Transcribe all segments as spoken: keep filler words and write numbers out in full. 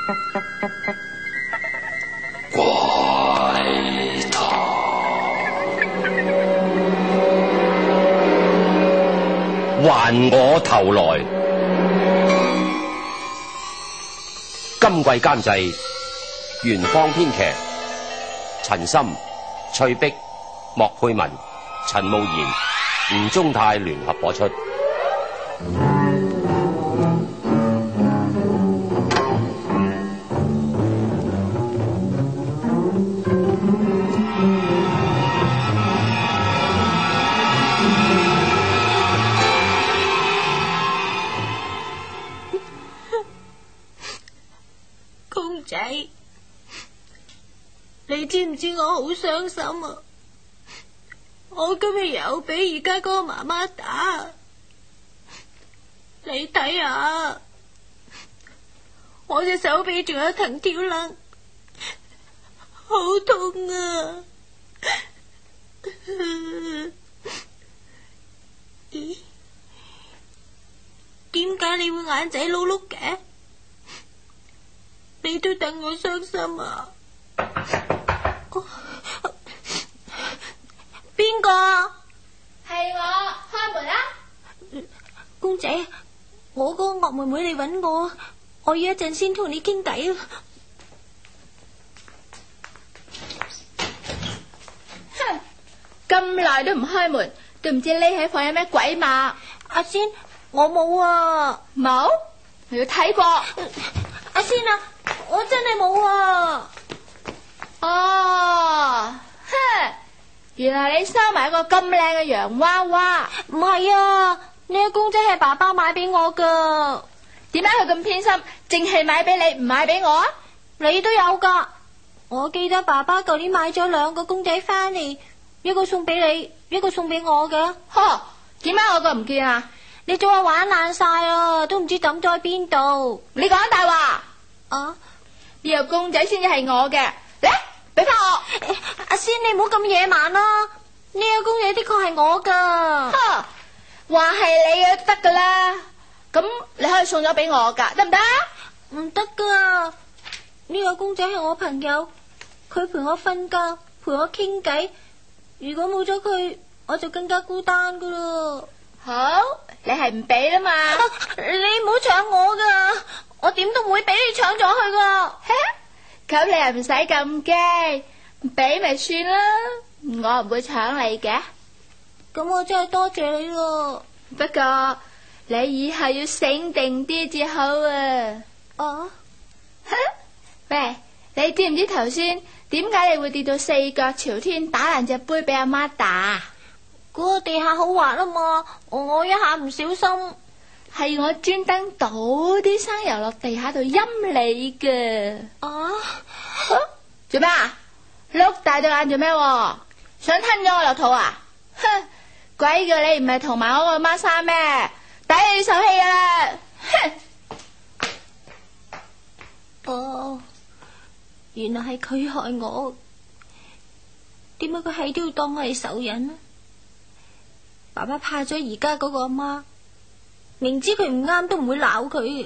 怪談，還我頭來。今季監製元芳，編劇陳森、翠碧、莫佩文、陳慕賢、吳宗泰聯合播出。 公仔，你知唔知我好傷心啊？我今日又俾而家嗰個媽媽打，你睇下，我隻手臂仲有藤條癢，好痛啊！咦？點解你會眼仔碌碌嘅？你都等我傷心啊！邊個？ 係我，開門啦！ 公仔，我嗰個惡妹妹嚟搵我，我要一陣先同你傾偈啊！ 哼，咁耐都唔開門，都唔知匿喺房有咩鬼嘛？ 阿仙，我冇啊！ 冇？我要睇過。 阿仙啊，我真係冇啊！ 哦，哼，原來你收埋一個咁靚嘅洋娃娃。 唔係啊，呢個公仔係爸爸買俾我噶。 點解佢咁偏心，淨係買俾你唔買俾我啊？ 你都有噶。我記得爸爸舊年買咗兩個公仔翻嚟，一個送俾你，一個送俾我嘅。 呵，點解我個唔見啊？ 你早就玩爛晒啦，都唔知抌咗喺邊度。 你講大話啊！ 呢個公仔先至係我嘅，嚟俾翻我。 阿仙，你唔好咁野蠻啦，呢個公仔的確係我噶。 呵，話係你嘅都得噶啦，咁你可以送咗俾我噶，得唔得？ 唔得噶，呢個公仔係我朋友，佢陪我瞓覺，陪我傾偈。如果冇咗佢，我就更加孤單噶啦。 好，你係唔俾啦嘛？ 啊、你唔好搶我噶，我點都唔會俾你搶咗佢噶。 咁你又唔使咁驚，俾咪算啦，我唔會搶你嘅。 咁我真係多謝你咯。 不過你以後要醒定啲至好啊。 啊？ 喂，你知唔知頭先點解你會跌到四腳朝天，打爛隻杯俾阿媽打？ 嗰個地下好滑啊嘛，我一下唔小心， 係我專登倒啲生油落地下度陰你嘅。 啊？ 做咩啊？碌大對眼做咩？想吞咗我落肚啊？哼！鬼叫你唔係同埋我個媽生咩？抵你手氣啊！哼！ 哦，原來係佢害我，點解佢係都要當我係仇人呢？爸爸怕咗而家嗰個阿媽，明知佢唔啱都唔會鬧佢。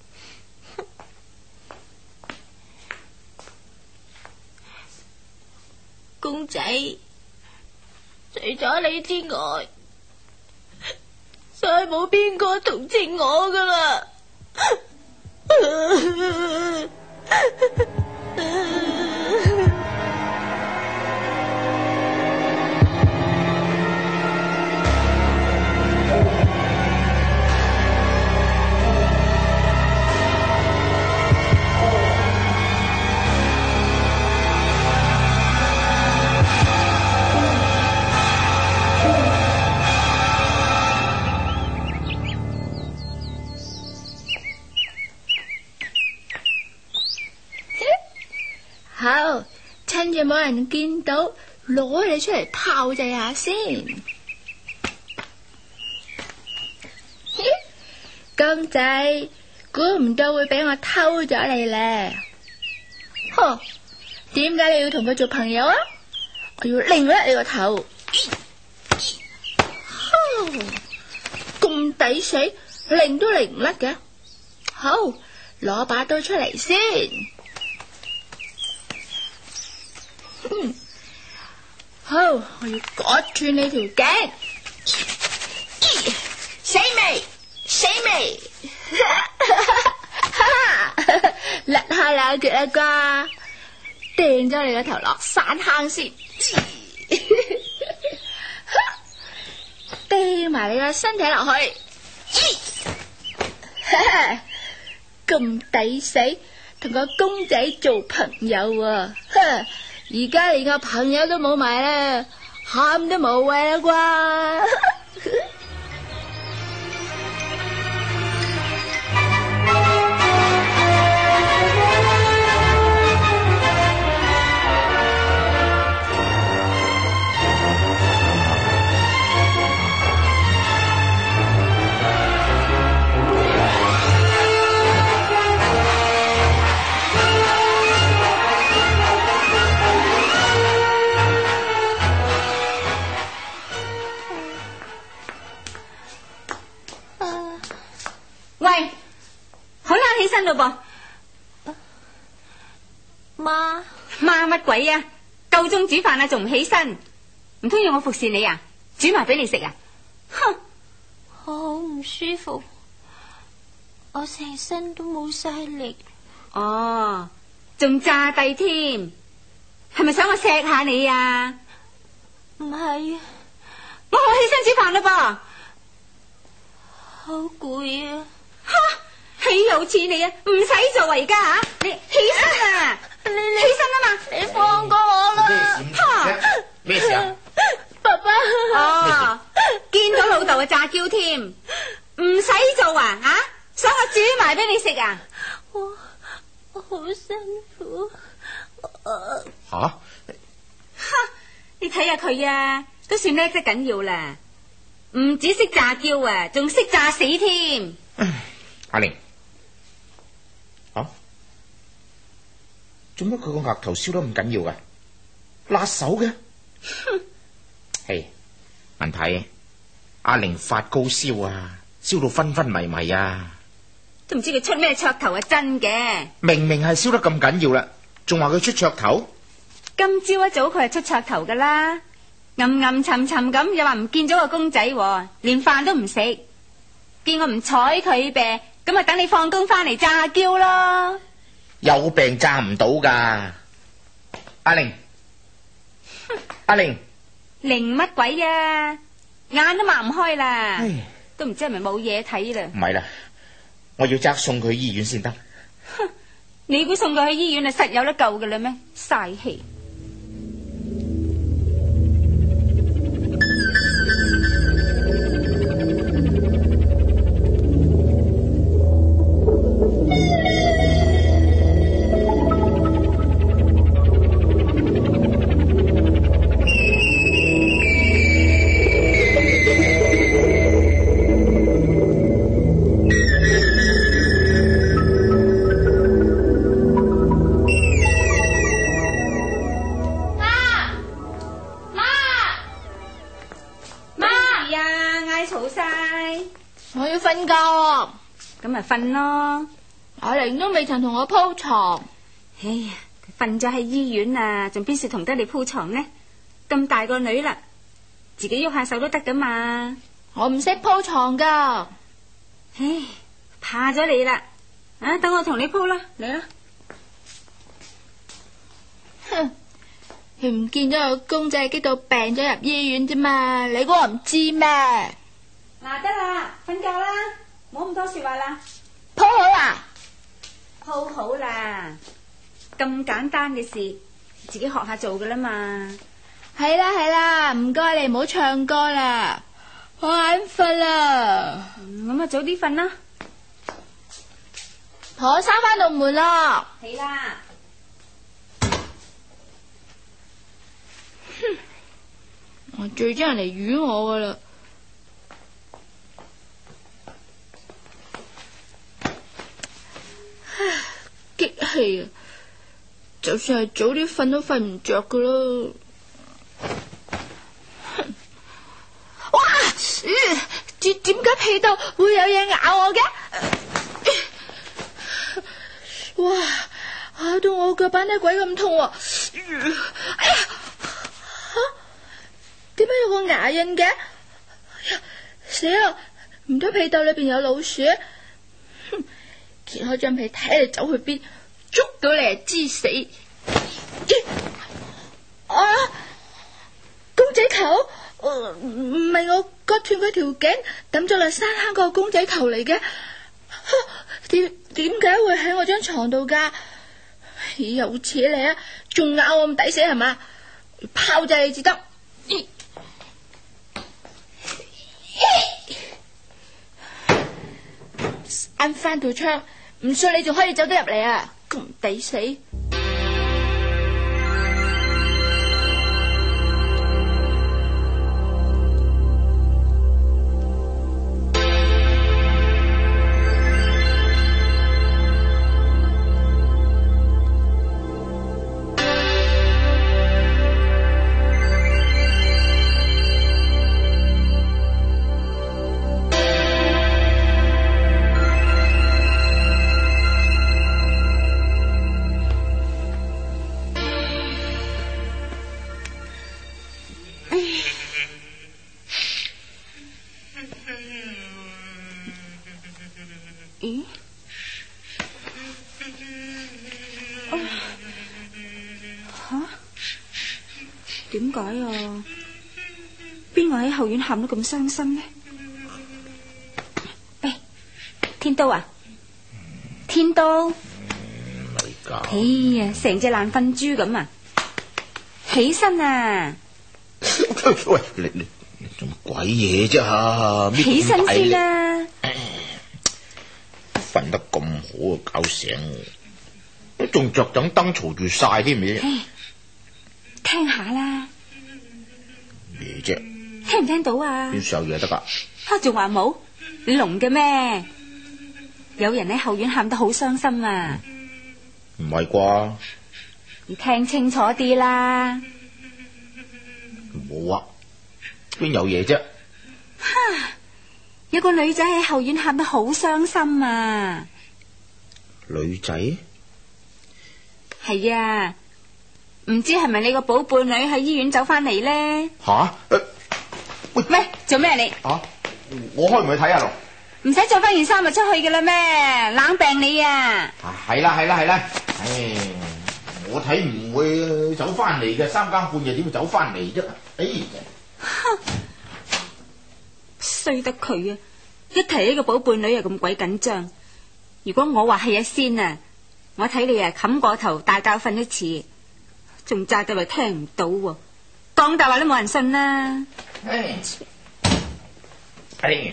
公仔，除咗你之外，再冇邊個同情我噶啦。 好，趁住冇人見到，攞你出嚟炮製下先。公仔，估唔到會俾我偷咗你咧。呵，點解你要同佢做朋友啊？我要擰甩你個頭。咁抵死，擰都擰唔甩嘅。好， 攞把刀出嚟先。嗯，好，我要割斷你條頸。咦，死未？死未？甩下兩腳啦啩，掟咗你個頭落山坑先。掟埋你個身體落去。咁抵死，同個公仔做朋友啊！而家連個朋友都冇埋啦，喊都無謂啦啩！ 喂，好啦，起身咯噃。 媽， 媽乜鬼啊？夠鐘煮飯啦，仲唔起身？唔通要我服侍你啊？煮埋俾你食啊？哼！ 我好唔舒服，我成身都冇晒力。 哦，仲炸低添，係咪想我錫下你啊？ 唔係啊， 我好起身煮飯啦噃。 好攰啊！ 哈！豈有此理啊！唔使做啊，而家吓，你起身啊！ 你你起身啊嘛！ 你放過我啦！ 哈！ 咩事啊？ 爸爸， 哦，見到老豆啊詐嬌添，唔使做啊吓，想我煮埋俾你食啊？ 我我好辛苦。 吓、啊？ 哈！你睇下佢啊，都算叻得緊要啦，唔止識詐嬌啊，仲識詐死添。 阿玲，啊，做乜佢個額頭燒得咁緊要噶？辣手嘅？ 哼！ 嘿，文睇阿玲發高燒啊，燒到昏昏迷迷啊， 都唔知佢出咩噱頭啊！真嘅， 明明係燒得咁緊要啦，仲話佢出噱頭？ 今朝一早佢係出噱頭噶啦，暗暗沉沉咁又話唔見咗個公仔，連飯都唔食，見我唔睬佢唄，咁啊等你放工翻嚟詐嬌咯。 有病詐唔到噶，阿玲，阿玲， 靈乜鬼啊？眼都擘唔開啦， 唉都唔知係咪冇嘢睇啦。 唔係啦，我要即刻送佢去醫院先得。 哼，你估送佢去醫院啊實有得救噶啦咩？嘥氣！咁咪瞓咯， 阿玲都未曾同我鋪床。 哎呀，瞓咗喺醫院啊，仲邊時同得你鋪床呢？咁大個女啦，自己喐下手都得噶嘛。 我唔識鋪床噶， 唉，怕咗你啦。啊，等我同你鋪啦，嚟啦。 哼，佢唔見咗個公仔激到病咗入醫院啫嘛，你估我唔知咩？ 嗱，得啦，瞓覺啦。冇咁多說話啦， 鋪好啦， 鋪好啦，咁簡單嘅事，自己學下做噶啦嘛。 係啦係啦，唔該你唔好唱歌啦，我眼瞓啦。 咁啊早啲瞓啦， 同我閂翻道門咯。 係啦。 哼，我最憎人嚟魚我噶啦。激氣啊！就算係早啲瞓都瞓唔着噶咯。哇！點點解被竇會有嘢咬我嘅？ 我腳板底鬼咁痛喎！哎呀，吓，點解有個牙印嘅？哎呀，死啦！唔通被竇裏邊有老鼠？哼，揭開張被睇你走去邊，捉到你係知死！啊，公仔頭？唔係我割斷佢條頸，抌咗落山坑嗰個公仔頭嚟嘅。點點解會喺我張床度噶？有扯你啊，仲咬我咁抵死係嘛？炮製你至得。啱翻到窗，唔信你仲可以走得入嚟啊！咁抵死。咦？吓？點解啊？邊個喺後院喊得咁傷心呢？誒，天都啊，天都，哎呀，成隻爛瞓豬咁啊！起身啊！ 喂，你你你做乜鬼嘢啫吓？ 起身先啦！ 瞓得咁好啊，搞醒我，仲着盞燈嘈住晒添嘅。 聽下啦。 咩啫？ 聽唔聽到啊？ 邊上嘢得噶？ 吓，仲話冇？你聾嘅咩？有人喺後院喊得好傷心啊！ 唔係啩？ 你聽清楚啲啦。 冇啊，邊有嘢啫？ 哈！有個女仔喺後院喊得好傷心啊！ 女仔？ 係啊，唔知係咪你個寶貝女喺醫院走翻嚟咧？ 吓、啊？喂， 咩？做咩你？ 啊！我開門去睇下咯。 唔使着翻件衫就出去嘅啦咩？冷病你啊！ 係啦係啦係啦，唉，我睇唔會走翻嚟嘅，三更半夜點會走翻嚟啫？哎呀！ 衰得佢啊！一提呢個寶貝女又咁鬼緊張。如果我話係阿仙啊，我睇你啊冚過頭大覺瞓一次，仲詐到嚟聽唔到喎，講大話都冇人信啦。 哎，哎，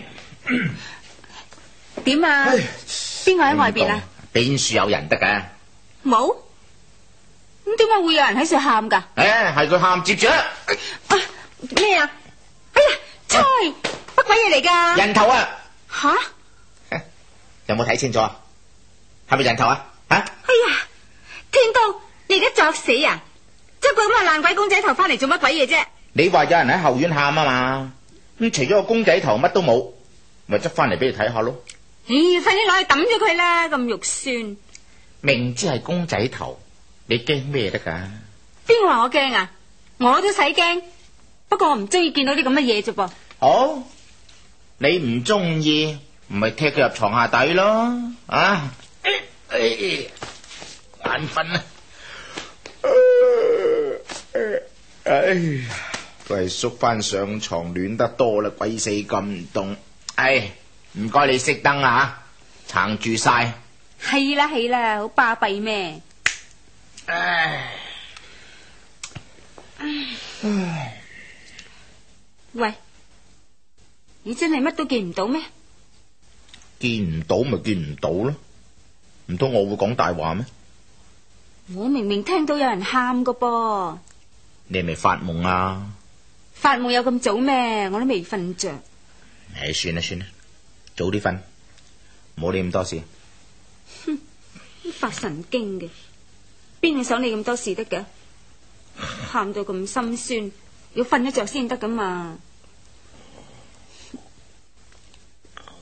點啊？邊個喺外邊啊？ 邊處有人得噶？ 冇。咁點解會有人喺處喊噶？ 誒，係佢喊，接住啦！ 啊咩啊？哎呀，猜乜鬼嘢嚟噶？ 人頭啊！ 吓？ 有冇睇清楚啊？係咪人頭啊？吓？ 哎呀，天都，你而家作死啊！執個咁嘅爛鬼公仔頭翻嚟做乜鬼嘢啫？ 你話有人喺後院喊啊嘛？咁除咗個公仔頭乜都冇，咪執翻嚟俾你睇下咯。 咦，快啲攞去抌咗佢啦！咁肉酸， 明知係公仔頭，你驚咩得噶？ 邊個話我驚啊？我都使驚，不過我唔中意見到啲咁嘅嘢啫噃。 好，你唔中意，唔係踢佢入床下底咯？啊！哎，眼瞓啊！哎呀，都係縮翻上床暖得多啦，鬼死咁凍。哎，唔該你熄燈啊，撐住晒。 係啦係啦，好巴閉咩？ 唉，唉， 喂，你真係乜都見唔到咩？ 見唔到咪見唔到咯，唔通我會講大話咩？ 我明明聽到有人喊噶噃。 你係咪發夢啊？ 發夢有咁早咩？我都未瞓着。 唉，算啦算啦，早啲瞓，唔好理咁多事。 哼，發神經嘅，邊個想你咁多事得嘅？喊到咁心酸，要瞓得着先得噶嘛。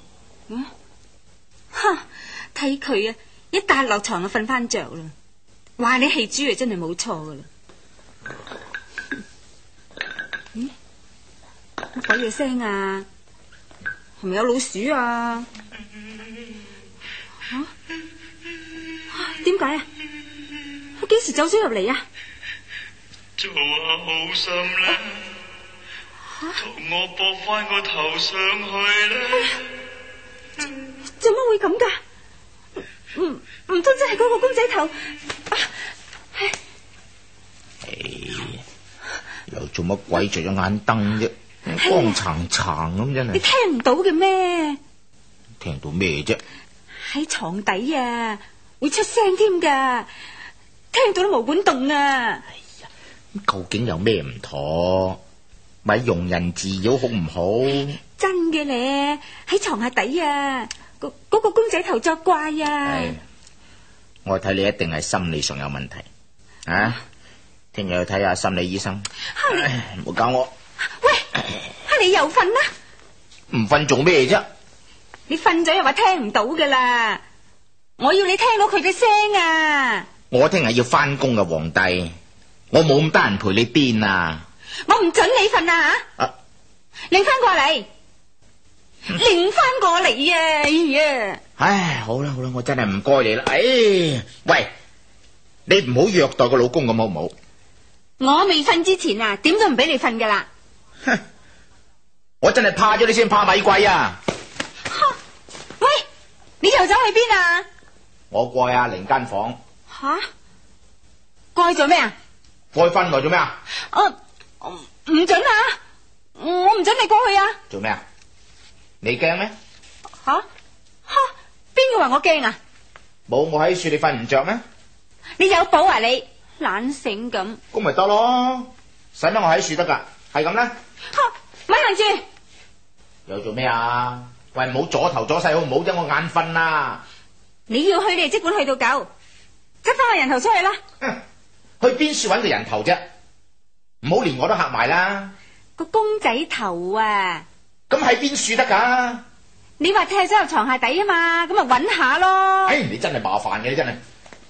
嗯，哈，睇佢啊，一笪落床就瞓翻着啦。 話你係豬啊，真係冇錯噶啦。咦？乜鬼嘢聲啊？係咪有老鼠啊？吓？點解啊？佢幾時走咗入嚟啊？ 做下好心啦，同我搏翻個頭上去啦。 做乜會咁噶？唔唔通真係嗰個公仔頭？啊唉，又做乜鬼着咗眼燈啫？光橙橙咁真係。 你聽唔到嘅咩？ 聽到咩啫？ 喺床底啊，會出聲添噶，聽到都毛管動啊！ 究竟有咩唔妥？咪庸人自擾好唔好？ 真嘅咧，喺床下底啊，嗰、嗰個公仔頭作怪啊！ 我睇你一定係心理上有問題啊！聽日去睇下心理醫生。唔好搞我。 喂，你又瞓啦？ 唔瞓做咩啫？ 你瞓咗又話聽唔到噶啦！我要你聽到佢嘅聲啊！ 我聽日要翻工嘅皇帝。我冇咁得閒陪你癲啊！ 我唔准你瞓啊！ 啊， 擰翻過嚟，擰翻過嚟啊！哎呀！ 唉，好啦好啦，我真係唔該你啦。唉，喂，你唔好虐待個老公咁好唔好？ 我未瞓之前啊，點都唔俾你瞓噶啦！ 哼，我真係怕咗你先怕米貴啊！ 喂，你又走去邊啊？ 我過去阿玲間房。 吓？過去做咩啊？ 過去瞓來做咩啊？ 我唔准啊！我唔准你過去啊！ 做咩啊？你驚咩？ 吓吓，邊個話我驚啊？ 冇我喺樹，你瞓唔着咩？ 你有寶啊你，懶醒咁。 咁咪得咯，使乜我喺樹得噶？係咁啦。 吓，咪行住！ 又做咩啊？喂，唔好阻頭阻勢好唔好啫？我眼瞓啦。 你要去你即管去到夠，執翻個人頭出去啦。 哼，去邊處搵個人頭啫？唔好連我都嚇埋啦。 個公仔頭啊！ 咁喺邊處得噶？ 你話踢咗入床下底啊嘛，咁咪搵下咯。 哎，你真係麻煩嘅，你真係。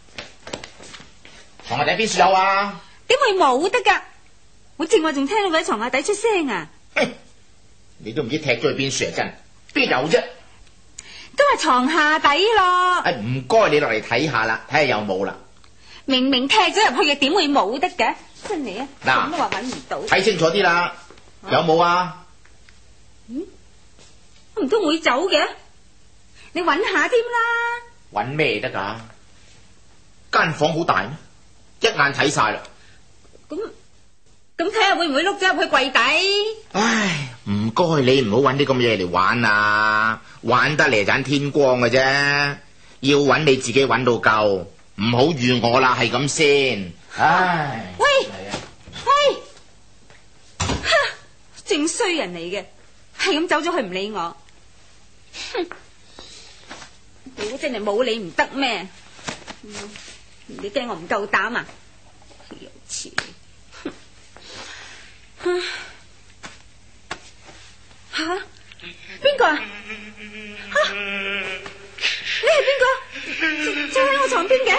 床下底邊處有啊？ 點會冇得噶？我正話仲聽到佢喺床下底出聲啊！ 你都唔知踢咗去邊處啊？真邊有啫？ 都係床下底咯。 哎，唔該你落嚟睇下啦，睇下有冇啦。 明明踢咗入去嘅，點會冇得嘅？真係啊！ 嗱， 咁都話搵唔到。 睇清楚啲啦，有冇啊？ 嗯，唔通會走嘅？你搵下添啦。 搵咩得噶？間房好大咩？一眼睇晒啦。 咁咁睇下會唔會碌咗入去櫃底？ 唉，唔該你唔好搵啲咁嘢嚟玩啊！玩得嚟盞天光嘅啫，要搵你自己搵到夠，唔好預我啦，係咁先。唉， 喂係啊， 喂，哈，正衰人嚟嘅，係咁走咗去唔理我。哼，我真係冇你唔得咩？你驚我唔夠膽啊？有錢。吓？邊個啊？吓？你係邊個？坐喺我床邊嘅？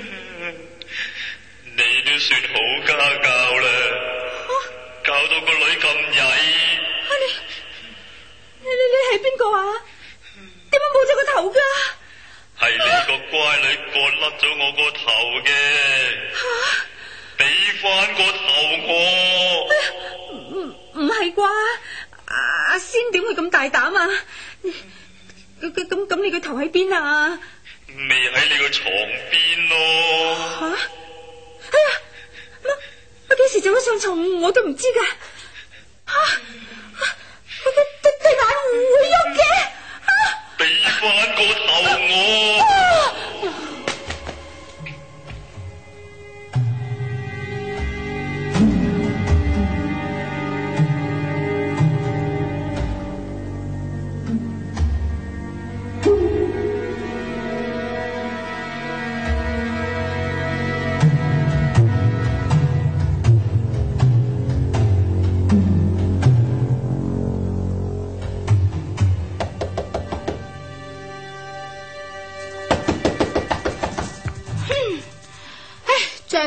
你都算好家教啦，教到個女咁曳。 啊你你你你係邊個啊？點解冇咗個頭噶？ 係你個乖女割甩咗我個頭嘅。 吓？ 俾翻個頭我。 唔唔係啩？阿仙點會咁大膽啊？咁咁咁，你個頭喺邊啊？ 未喺你個床邊咯。 吓？哎呀，乜乜幾時走咗上床我都唔知噶。吓？對對對眼唔會喐嘅。 俾翻個頭我。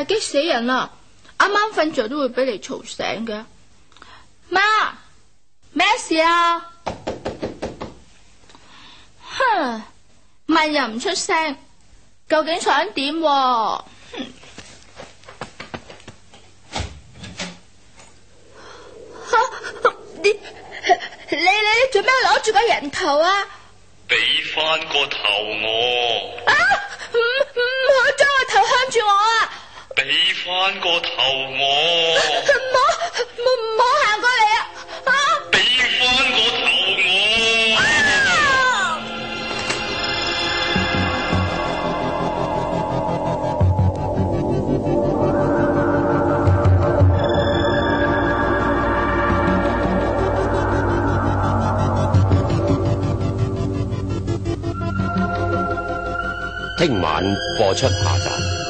係激死人啦！啱啱瞓着都會俾你嘈醒嘅。媽，咩事啊？哼，問又唔出聲，究竟想點喎？你你你做咩攞住個人頭啊？ 俾翻個頭我。 啊！唔唔好將個頭向住我啊！ 俾翻個頭我。 唔好唔唔好行過嚟啊！啊！ 俾翻個頭我。 啊！ 聽晚播出下集。